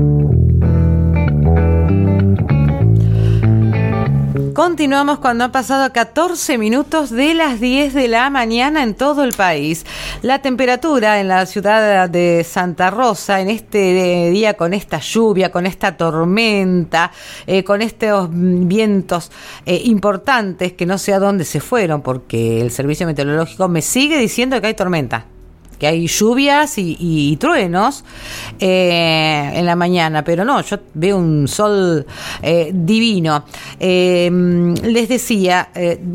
Continuamos cuando han pasado 14 minutos de las 10 de la mañana en todo el país. La temperatura en la ciudad de Santa Rosa en este día, con esta lluvia, con esta tormenta, con estos vientos importantes, que no sé a dónde se fueron, porque el servicio meteorológico me sigue diciendo que hay tormenta, que hay lluvias y truenos en la mañana, pero no, yo veo un sol divino. Les decía,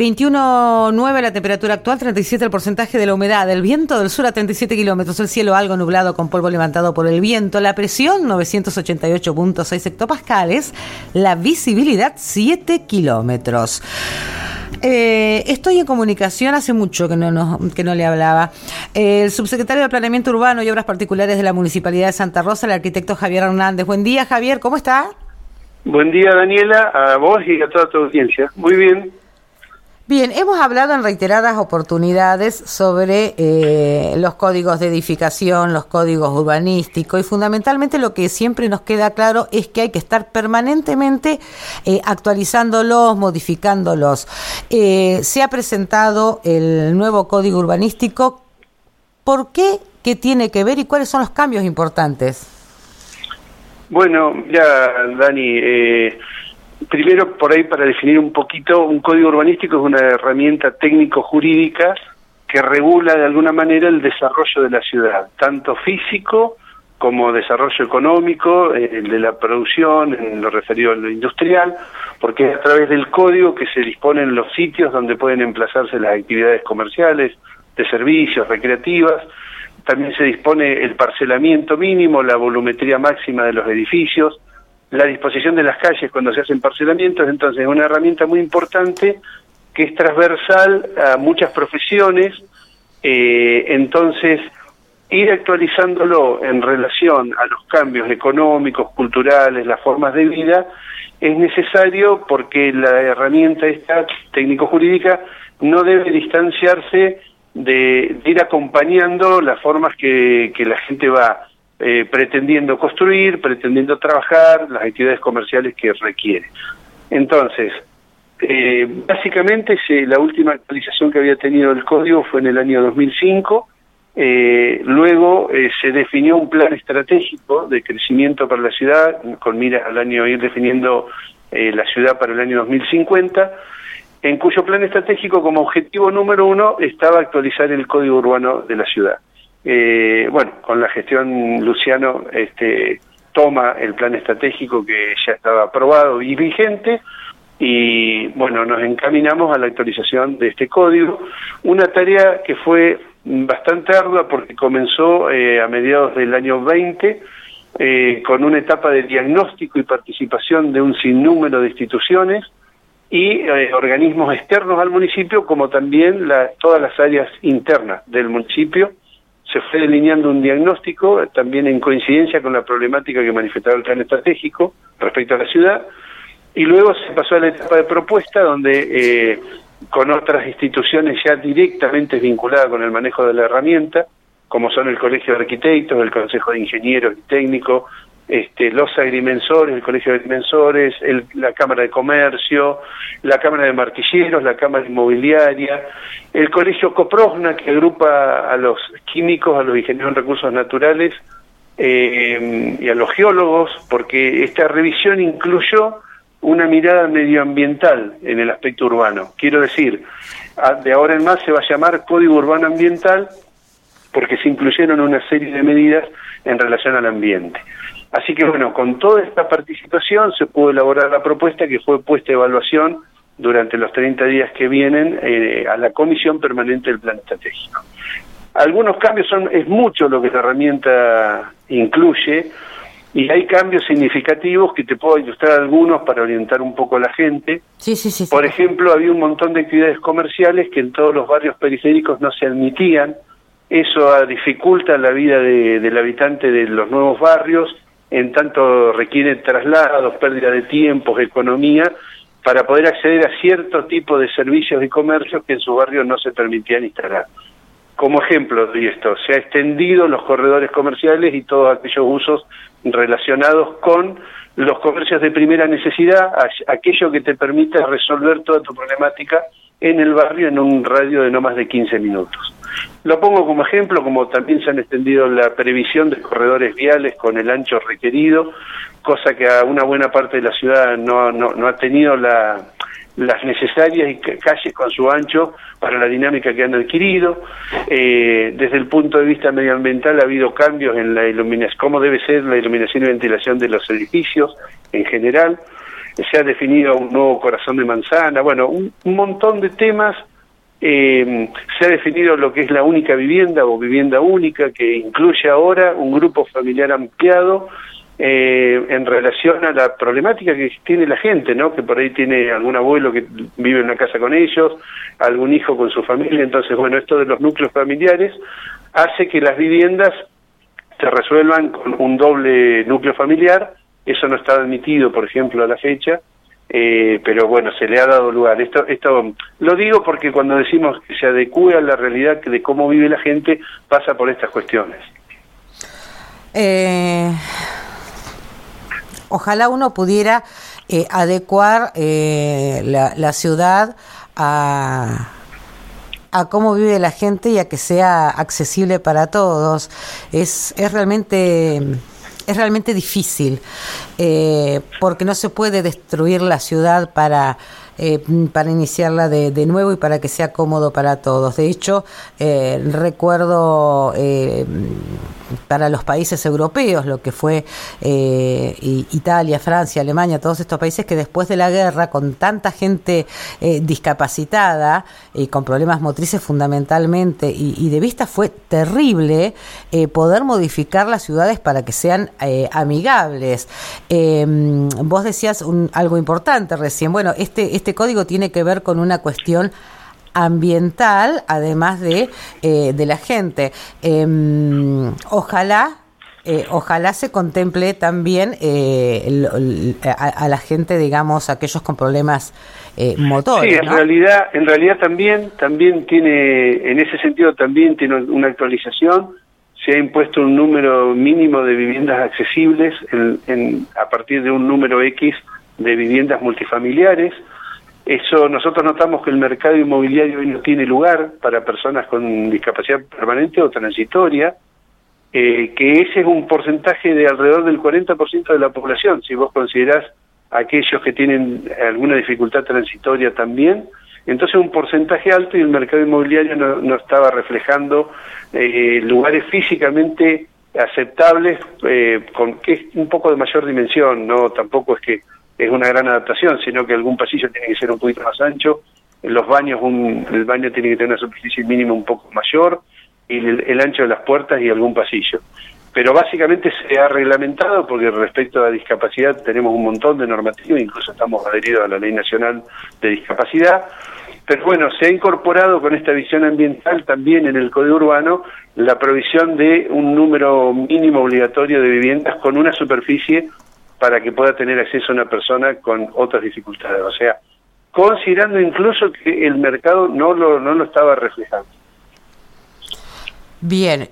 21,9 la temperatura actual, 37 el porcentaje de la humedad, el viento del sur a 37 kilómetros, el cielo algo nublado con polvo levantado por el viento, la presión 988.6 hectopascales, la visibilidad 7 kilómetros. Estoy en comunicación, hace mucho que no le hablaba. El subsecretario de Planeamiento Urbano y Obras Particulares de la Municipalidad de Santa Rosa, el arquitecto Javier Hernández. Buen día, Javier, ¿cómo está? Buen día, Daniela, a vos y a toda tu audiencia. Muy bien. Bien, hemos hablado en reiteradas oportunidades sobre los códigos de edificación, los códigos urbanísticos, y fundamentalmente lo que siempre nos queda claro es que hay que estar permanentemente actualizándolos, modificándolos. Se ha presentado el nuevo código urbanístico. ¿Por qué? ¿Qué tiene que ver y cuáles son los cambios importantes? Bueno, mira, Dani, primero, por ahí, para definir un poquito, un código urbanístico es una herramienta técnico-jurídica que regula de alguna manera el desarrollo de la ciudad, tanto físico como desarrollo económico, el de la producción, en lo referido a lo industrial, porque es a través del código que se disponen los sitios donde pueden emplazarse las actividades comerciales, de servicios, recreativas. También se dispone el parcelamiento mínimo, la volumetría máxima de los edificios, la disposición de las calles cuando se hacen parcelamientos. Entonces es una herramienta muy importante que es transversal a muchas profesiones. Entonces ir actualizándolo en relación a los cambios económicos, culturales, las formas de vida, es necesario, porque la herramienta esta técnico-jurídica no debe distanciarse de ir acompañando las formas que la gente va pretendiendo construir, pretendiendo trabajar, las actividades comerciales que requiere. Entonces, básicamente la última actualización que había tenido el código fue en el año 2005, luego se definió un plan estratégico de crecimiento para la ciudad, con miras al año ir definiendo la ciudad para el año 2050, en cuyo plan estratégico como objetivo número 1 estaba actualizar el código urbano de la ciudad. Bueno, con la gestión Luciano toma el plan estratégico que ya estaba aprobado y vigente, y bueno, nos encaminamos a la actualización de este código, una tarea que fue bastante ardua porque comenzó a mediados del año 20 con una etapa de diagnóstico y participación de un sinnúmero de instituciones y organismos externos al municipio, como también todas las áreas internas del municipio. Se fue delineando un diagnóstico, también en coincidencia con la problemática que manifestaba el plan estratégico respecto a la ciudad, y luego se pasó a la etapa de propuesta, donde con otras instituciones ya directamente vinculadas con el manejo de la herramienta, como son el Colegio de Arquitectos, el Consejo de Ingenieros y Técnicos, los agrimensores, el Colegio de Agrimensores, la Cámara de Comercio, la Cámara de Martilleros, la Cámara Inmobiliaria, el Colegio Coprogna, que agrupa a los químicos, a los ingenieros en recursos naturales y a los geólogos, porque esta revisión incluyó una mirada medioambiental en el aspecto urbano. Quiero decir, de ahora en más se va a llamar Código Urbano Ambiental, porque se incluyeron una serie de medidas en relación al ambiente. Así que bueno, con toda esta participación se pudo elaborar la propuesta, que fue puesta a evaluación durante los 30 días que vienen a la Comisión Permanente del Plan Estratégico. Algunos cambios es mucho lo que la herramienta incluye, y hay cambios significativos que te puedo ilustrar algunos para orientar un poco a la gente. Sí. Por ejemplo, había un montón de actividades comerciales que en todos los barrios periféricos no se admitían. Eso dificulta la vida del habitante de los nuevos barrios, en tanto requiere traslados, pérdida de tiempos, economía, para poder acceder a cierto tipo de servicios y comercios que en su barrio no se permitían instalar. Como ejemplo de esto, se ha extendido los corredores comerciales y todos aquellos usos relacionados con los comercios de primera necesidad, aquello que te permite resolver toda tu problemática en el barrio en un radio de no más de 15 minutos. Lo pongo como ejemplo, como también se han extendido la previsión de corredores viales con el ancho requerido, cosa que a una buena parte de la ciudad no ha tenido las necesarias calles con su ancho para la dinámica que han adquirido. Desde el punto de vista medioambiental ha habido cambios en la iluminación, cómo debe ser la iluminación y ventilación de los edificios en general. Se ha definido un nuevo corazón de manzana, bueno, un montón de temas. Se ha definido lo que es la única vivienda o vivienda única, que incluye ahora un grupo familiar ampliado en relación a la problemática que tiene la gente, ¿no? Que por ahí tiene algún abuelo que vive en una casa con ellos, algún hijo con su familia. Entonces, bueno, esto de los núcleos familiares hace que las viviendas se resuelvan con un doble núcleo familiar. Eso no está admitido, por ejemplo, a la fecha, pero bueno, se le ha dado lugar. Esto lo digo porque cuando decimos que se adecue a la realidad de cómo vive la gente, pasa por estas cuestiones. Ojalá uno pudiera adecuar la ciudad a cómo vive la gente y a que sea accesible para todos. Es realmente difícil, porque no se puede destruir la ciudad para iniciarla de nuevo y para que sea cómodo para todos. De hecho, recuerdo para los países europeos, lo que fue Italia, Francia, Alemania, todos estos países que después de la guerra, con tanta gente discapacitada y con problemas motrices fundamentalmente y de vista, fue terrible poder modificar las ciudades para que sean amigables. Vos decías algo importante recién. Bueno, este código tiene que ver con una cuestión ambiental, además de la gente. Ojalá se contemple también a la gente, digamos, aquellos con problemas motores. Sí, ¿no? En realidad también tiene, en ese sentido también tiene una actualización. Se ha impuesto un número mínimo de viviendas accesibles a partir de un número X de viviendas multifamiliares. Eso, nosotros notamos que el mercado inmobiliario hoy no tiene lugar para personas con discapacidad permanente o transitoria, que ese es un porcentaje de alrededor del 40% de la población. Si vos considerás aquellos que tienen alguna dificultad transitoria también, entonces un porcentaje alto, y el mercado inmobiliario no estaba reflejando lugares físicamente aceptables, con que es un poco de mayor dimensión. No, tampoco es que es una gran adaptación, sino que algún pasillo tiene que ser un poquito más ancho, los baños, el baño tiene que tener una superficie mínima un poco mayor, y el ancho de las puertas y algún pasillo. Pero básicamente se ha reglamentado, porque respecto a la discapacidad tenemos un montón de normativas, incluso estamos adheridos a la Ley Nacional de Discapacidad. Pero bueno, se ha incorporado con esta visión ambiental también en el Código Urbano la provisión de un número mínimo obligatorio de viviendas con una superficie para que pueda tener acceso a una persona con otras dificultades. O sea, considerando incluso que el mercado no lo estaba reflejando. Bien.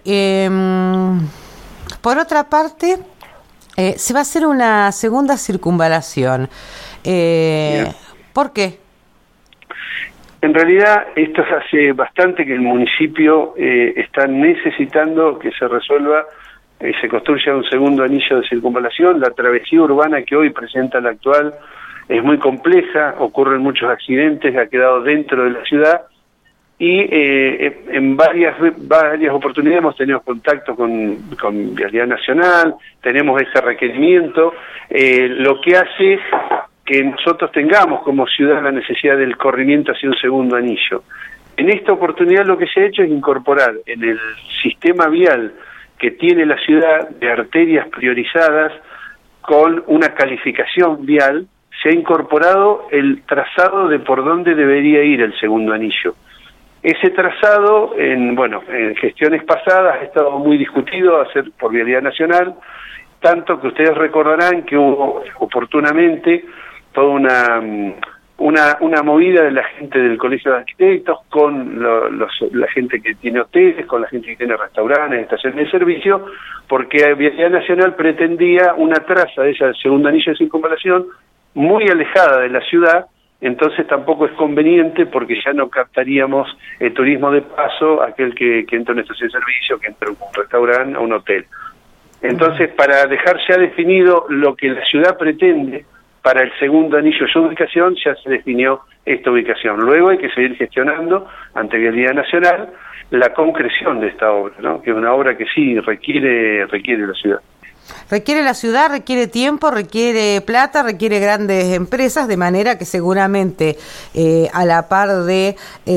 Por otra parte, se va a hacer una segunda circunvalación. ¿Por qué? En realidad, esto hace bastante que el municipio está necesitando que se resuelva, se construya un segundo anillo de circunvalación. La travesía urbana que hoy presenta la actual es muy compleja, ocurren muchos accidentes, ha quedado dentro de la ciudad, y en varias oportunidades hemos tenido contacto con Vialidad Nacional, tenemos ese requerimiento, lo que hace que nosotros tengamos como ciudad la necesidad del corrimiento hacia un segundo anillo. En esta oportunidad lo que se ha hecho es incorporar en el sistema vial que tiene la ciudad de arterias priorizadas con una calificación vial, se ha incorporado el trazado de por dónde debería ir el segundo anillo. Ese trazado, en gestiones pasadas, ha estado muy discutido por Vialidad Nacional, tanto que ustedes recordarán que hubo oportunamente toda una movida de la gente del Colegio de Arquitectos con la gente que tiene hoteles, con la gente que tiene restaurantes, estaciones de servicio, porque Vialidad Nacional pretendía una traza de ese segundo anillo de circunvalación muy alejada de la ciudad. Entonces tampoco es conveniente porque ya no captaríamos el turismo de paso, aquel que entra a una estación de servicio, que entra a un restaurante, a un hotel. Entonces, para dejar ya definido lo que la ciudad pretende para el segundo anillo de ubicación, ya se definió esta ubicación. Luego hay que seguir gestionando ante Vialidad Nacional la concreción de esta obra, ¿no? Que es una obra que sí requiere la ciudad. Requiere la ciudad, requiere tiempo, requiere plata, requiere grandes empresas, de manera que seguramente a la par de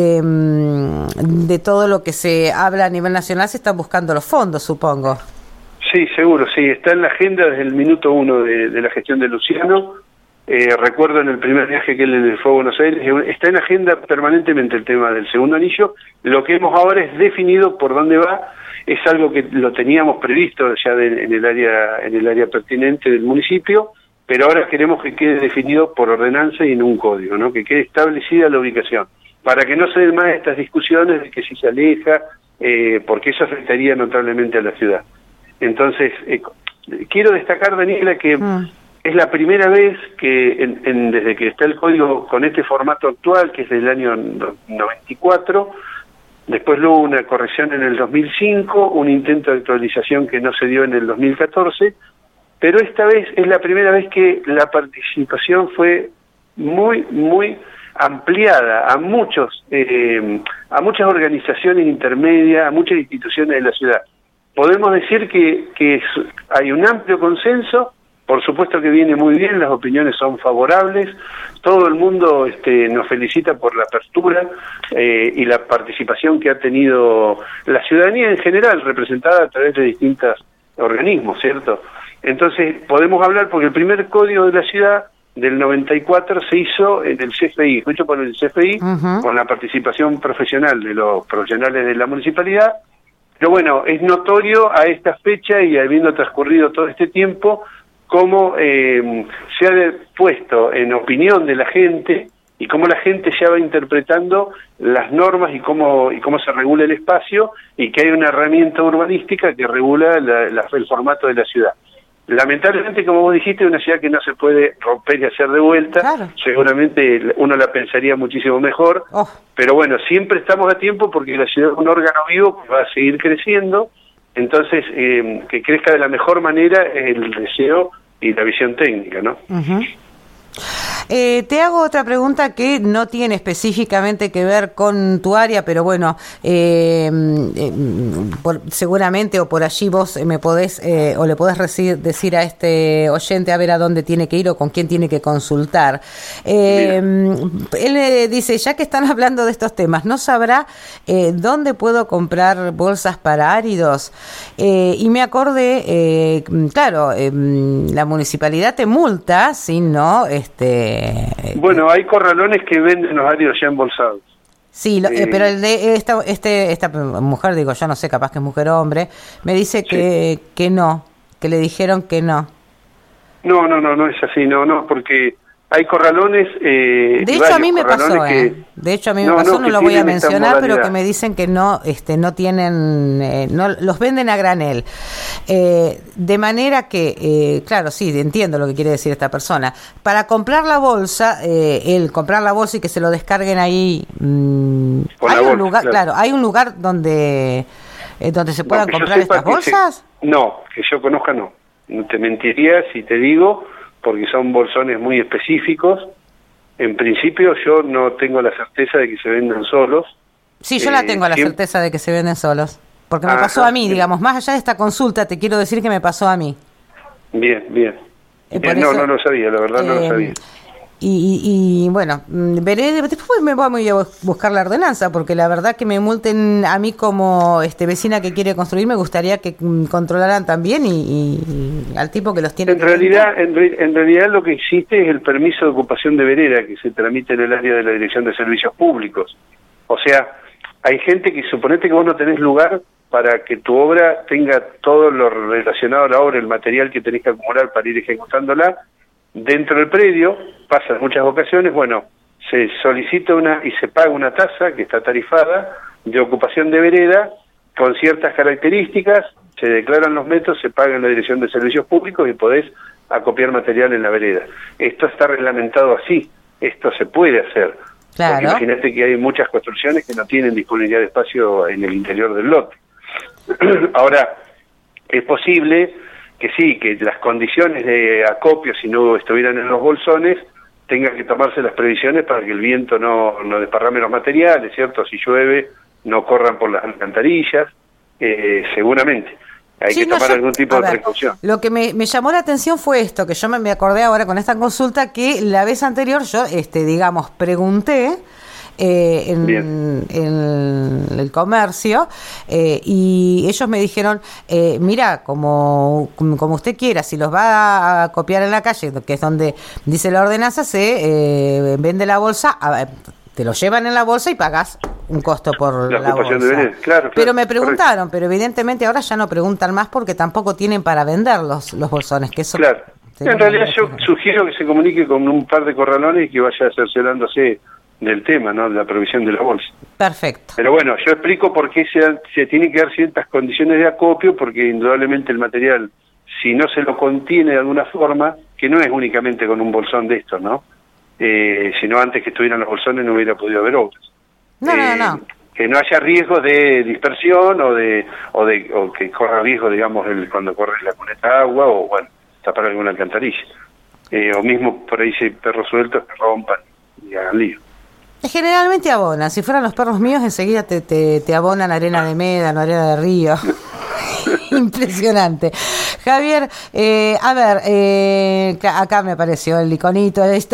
todo lo que se habla a nivel nacional se están buscando los fondos, supongo. Sí, seguro, sí. Está en la agenda desde el minuto uno de la gestión de Luciano. Recuerdo en el primer viaje que él fue a Buenos Aires, está en agenda permanentemente el tema del segundo anillo. Lo que hemos ahora es definido por dónde va. Es algo que lo teníamos previsto ya en el área pertinente del municipio, pero ahora queremos que quede definido por ordenanza y en un código, ¿no? Que quede establecida la ubicación, para que no se den más estas discusiones de que si se aleja, porque eso afectaría notablemente a la ciudad. Entonces, quiero destacar, Daniela, que es la primera vez que desde que está el código con este formato actual, que es del año 94, después hubo una corrección en el 2005, un intento de actualización que no se dio en el 2014, pero esta vez es la primera vez que la participación fue muy, muy ampliada a muchas organizaciones intermedias, a muchas instituciones de la ciudad. Podemos decir que hay un amplio consenso. Por supuesto que viene muy bien, las opiniones son favorables, todo el mundo nos felicita por la apertura y la participación que ha tenido la ciudadanía en general, representada a través de distintos organismos, ¿cierto? Entonces podemos hablar porque el primer código de la ciudad del 94 se hizo en el CFI, hecho por el CFI, con la participación profesional de los profesionales de la municipalidad. Pero bueno, es notorio a esta fecha y habiendo transcurrido todo este tiempo, cómo se ha puesto en opinión de la gente y cómo la gente ya va interpretando las normas y cómo se regula el espacio, y que hay una herramienta urbanística que regula el formato de la ciudad. Lamentablemente, como vos dijiste, es una ciudad que no se puede romper y hacer de vuelta. Claro. Seguramente uno la pensaría muchísimo mejor, pero bueno, siempre estamos a tiempo porque la ciudad es un órgano vivo que va a seguir creciendo. Entonces, que crezca de la mejor manera es el deseo y la visión técnica, ¿no? Te hago otra pregunta que no tiene específicamente que ver con tu área, pero bueno, seguramente o por allí vos me podés o le podés decir a este oyente a ver a dónde tiene que ir o con quién tiene que consultar. Él dice, ya que están hablando de estos temas, ¿no sabrá dónde puedo comprar bolsas para áridos? Y me acordé, claro, la municipalidad te multa si no... Bueno, hay corralones que venden los áridos ya embolsados. Sí, pero el de esta mujer, digo, yo no sé, capaz que es mujer o hombre, me dice que no, que le dijeron que no. No es así, no, porque hay corralones... de hecho, a mí me pasó, De hecho, a mí me pasó, no lo voy a mencionar, pero que me dicen que no no tienen... no los venden a granel. De manera que, claro, sí, entiendo lo que quiere decir esta persona. Para comprar la bolsa, comprar la bolsa y que se lo descarguen ahí... hay un lugar, claro, hay un lugar donde se puedan comprar estas bolsas. Que yo conozca, no. No te mentiría si te digo... porque son bolsones muy específicos. En principio yo no tengo la certeza de que se vendan solos. Sí, yo la tengo la certeza de que se venden solos, porque me pasó a mí, digamos, más allá de esta consulta, te quiero decir que me pasó a mí. Bien. No lo sabía, la verdad no lo sabía. Y bueno, veré, después me voy a buscar la ordenanza, porque la verdad que me multen a mí como vecina que quiere construir, me gustaría que controlaran también y al tipo que los tiene. En realidad lo que existe es el permiso de ocupación de vereda que se tramite en el área de la Dirección de Servicios Públicos. O sea, hay gente que, suponete que vos no tenés lugar para que tu obra tenga todo lo relacionado a la obra, el material que tenés que acumular para ir ejecutándola, dentro del predio, pasa en muchas ocasiones, bueno, se solicita y se paga una tasa que está tarifada de ocupación de vereda con ciertas características, se declaran los metros, se paga en la Dirección de Servicios Públicos y podés acopiar material en la vereda. Esto está reglamentado así, esto se puede hacer. Claro. Porque imagínate que hay muchas construcciones que no tienen disponibilidad de espacio en el interior del lote. Ahora, es posible que sí, que las condiciones de acopio, si no estuvieran en los bolsones, tengan que tomarse las previsiones para que el viento no desparrame los materiales, ¿cierto? Si llueve, no corran por las alcantarillas, seguramente. Hay que tomar algún tipo de precaución. Lo que me llamó la atención fue esto, que yo me acordé ahora con esta consulta, que la vez anterior yo, digamos, pregunté en el comercio y ellos me dijeron, mira, como usted quiera, si los va a copiar en la calle, que es donde dice la ordenanza, se vende la bolsa, te lo llevan en la bolsa y pagás un costo por la bolsa. Claro, pero me preguntaron, pero evidentemente ahora ya no preguntan más porque tampoco tienen para vender los bolsones. Que eso claro. En realidad yo sugiero que se comunique con un par de corralones y que vaya cerciorándose del tema, ¿no? De la provisión de la bolsa. Perfecto. Pero bueno, yo explico por qué se tienen que dar ciertas condiciones de acopio, porque indudablemente el material, si no se lo contiene de alguna forma, que no es únicamente con un bolsón de estos, ¿no? Sino antes que estuvieran los bolsones no hubiera podido haber obras. No. Que no haya riesgo de dispersión o que corra riesgo, digamos, cuando corre la cuneta de agua o, bueno, tapar alguna alcantarilla. O mismo por ahí si hay perros sueltos que rompan y hagan lío. Generalmente abonan. Si fueran los perros míos, enseguida te abonan arena de médano, arena de río. Impresionante. Javier, a ver, acá me apareció el iconito, está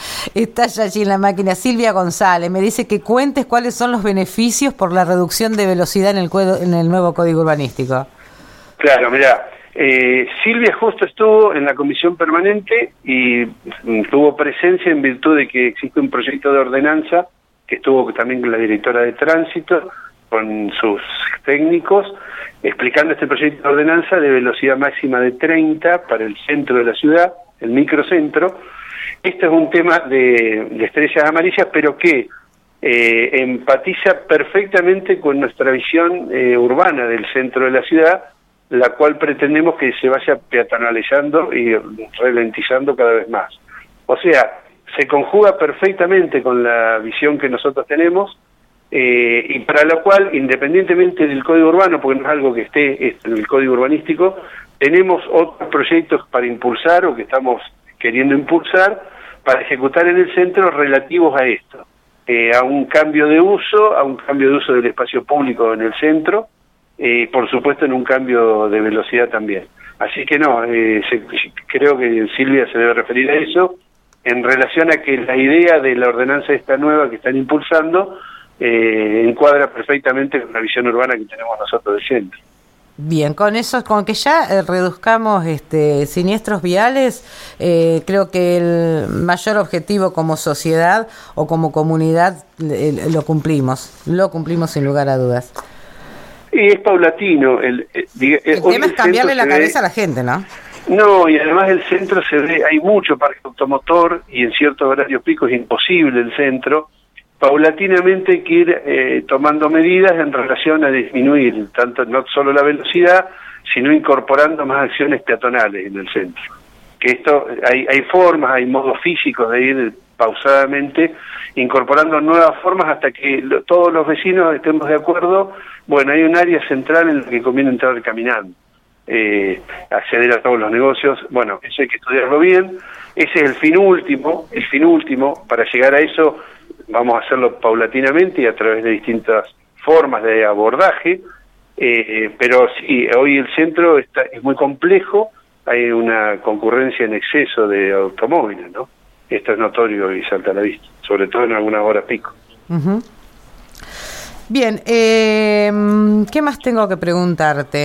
ya allí en la máquina. Silvia González me dice que cuentes cuáles son los beneficios por la reducción de velocidad en el nuevo Código Urbanístico. Claro, mirá, Silvia justo estuvo en la comisión permanente y tuvo presencia en virtud de que existe un proyecto de ordenanza que estuvo también con la directora de tránsito, con sus técnicos, explicando este proyecto de ordenanza de velocidad máxima de 30 para el centro de la ciudad, el microcentro. Este es un tema de estrellas amarillas, pero que empatiza perfectamente con nuestra visión urbana del centro de la ciudad, la cual pretendemos que se vaya peatonalizando y ralentizando cada vez más. O sea, se conjuga perfectamente con la visión que nosotros tenemos, y para lo cual, independientemente del Código Urbano, porque no es algo que esté en el Código Urbanístico, tenemos otros proyectos para impulsar o que estamos queriendo impulsar para ejecutar en el centro relativos a esto, a un cambio de uso del espacio público en el centro, por supuesto en un cambio de velocidad también. Así que no, creo que Silvia se debe referir a eso en relación a que la idea de la ordenanza esta nueva que están impulsando encuadra perfectamente con la visión urbana que tenemos nosotros del centro. Bien, con eso, con que ya reduzcamos siniestros viales, creo que el mayor objetivo como sociedad o como comunidad lo cumplimos sin lugar a dudas. Y es paulatino. El tema es cambiarle la cabeza a la gente, ¿no? No, y además el centro se ve, hay mucho parque automotor y en ciertos horarios picos es imposible el centro. Paulatinamente hay que ir tomando medidas en relación a disminuir tanto no solo la velocidad, sino incorporando más acciones peatonales en el centro. Que esto hay formas, hay modos físicos de ir pausadamente incorporando nuevas formas hasta que todos los vecinos estemos de acuerdo. Bueno, hay un área central en la que conviene entrar caminando, acceder a todos los negocios. Bueno, eso hay que estudiarlo bien. Ese es el fin último. Para llegar a eso vamos a hacerlo paulatinamente y a través de distintas formas de abordaje, pero sí, hoy el centro es muy complejo, hay una concurrencia en exceso de automóviles, ¿no? Esto es notorio y salta a la vista, sobre todo en algunas horas pico. Uh-huh. Bien, ¿qué más tengo que preguntarte?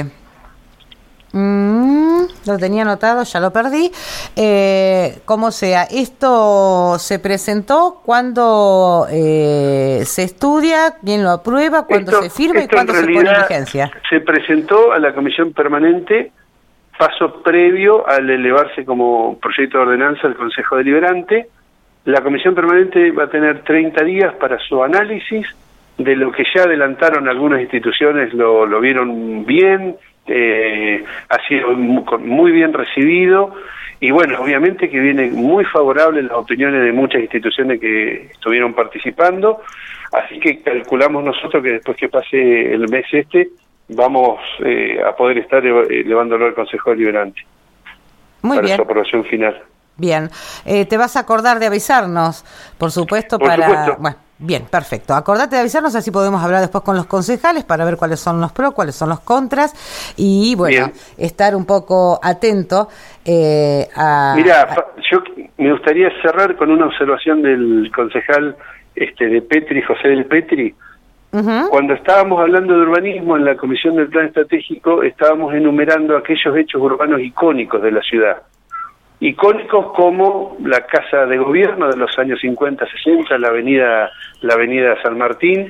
Lo tenía anotado, ya lo perdí. Como sea, ¿esto se presentó? ¿Cuándo se estudia? ¿Quién lo aprueba? ¿Cuándo se firma? ¿Y cuándo se pone en vigencia? Se presentó a la comisión permanente, paso previo al elevarse como proyecto de ordenanza al Consejo Deliberante. La comisión permanente va a tener 30 días para su análisis de lo que ya adelantaron algunas instituciones, lo vieron bien, ha sido muy bien recibido, y bueno, obviamente que viene muy favorable las opiniones de muchas instituciones que estuvieron participando, así que calculamos nosotros que después que pase el mes vamos a poder estar elevándolo al Consejo Deliberante para su aprobación final. Bien, te vas a acordar de avisarnos, por supuesto, por supuesto. Bueno, bien, perfecto. Acordate de avisarnos, así podemos hablar después con los concejales para ver cuáles son los pros, cuáles son los contras, y bueno, estar un poco atento Mirá, yo me gustaría cerrar con una observación del concejal de Petri, José del Petri. Cuando estábamos hablando de urbanismo en la Comisión del Plan Estratégico, estábamos enumerando aquellos hechos urbanos icónicos de la ciudad. Icónicos como la Casa de Gobierno de los años 50-60, la avenida San Martín,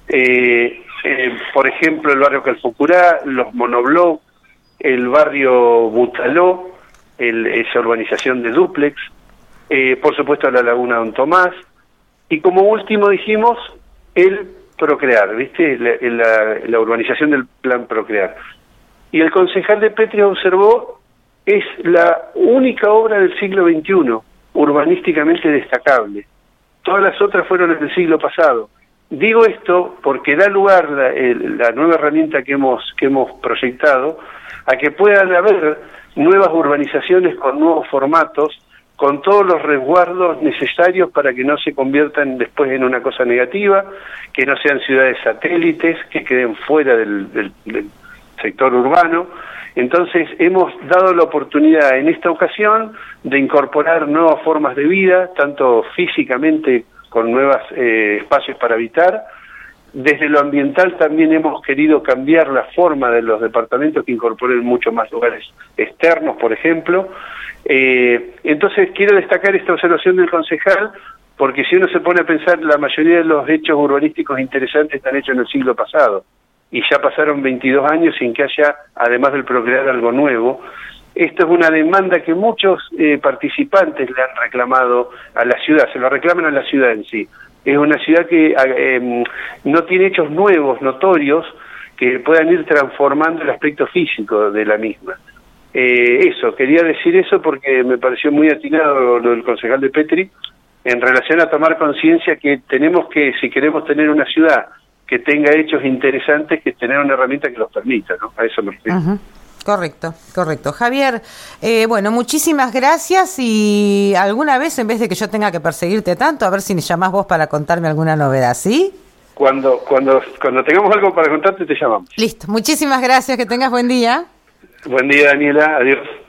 por ejemplo el barrio Calfucurá, los monoblocks, el barrio Butaló, esa urbanización de dúplex, por supuesto la Laguna Don Tomás, y como último dijimos el Procrear, ¿viste? La urbanización del Plan Procrear. Y el concejal de Petri observó, es la única obra del siglo XXI, urbanísticamente destacable. Todas las otras fueron en el siglo pasado. Digo esto porque da lugar la nueva herramienta que hemos proyectado a que puedan haber nuevas urbanizaciones con nuevos formatos, con todos los resguardos necesarios para que no se conviertan después en una cosa negativa, que no sean ciudades satélites, que queden fuera del sector urbano. Entonces hemos dado la oportunidad en esta ocasión de incorporar nuevas formas de vida, tanto físicamente con nuevos espacios para habitar. Desde lo ambiental también hemos querido cambiar la forma de los departamentos que incorporen mucho más lugares externos, por ejemplo. Entonces quiero destacar esta observación del concejal, porque si uno se pone a pensar, la mayoría de los hechos urbanísticos interesantes están hechos en el siglo pasado, y ya pasaron 22 años sin que haya, además del Procrear, algo nuevo. Esto es una demanda que muchos participantes le han reclamado a la ciudad, se lo reclaman a la ciudad en sí. Es una ciudad que no tiene hechos nuevos, notorios, que puedan ir transformando el aspecto físico de la misma. Quería decir eso porque me pareció muy atinado lo del concejal de Petri en relación a tomar conciencia que tenemos que, si queremos tener una ciudad que tenga hechos interesantes, que tener una herramienta que los permita, ¿no? A eso me refiero. Correcto. Javier, bueno, muchísimas gracias, y alguna vez, en vez de que yo tenga que perseguirte tanto, a ver si me llamás vos para contarme alguna novedad, ¿sí? Cuando tengamos algo para contarte, te llamamos. Listo, muchísimas gracias, que tengas buen día. Buen día, Daniela, adiós.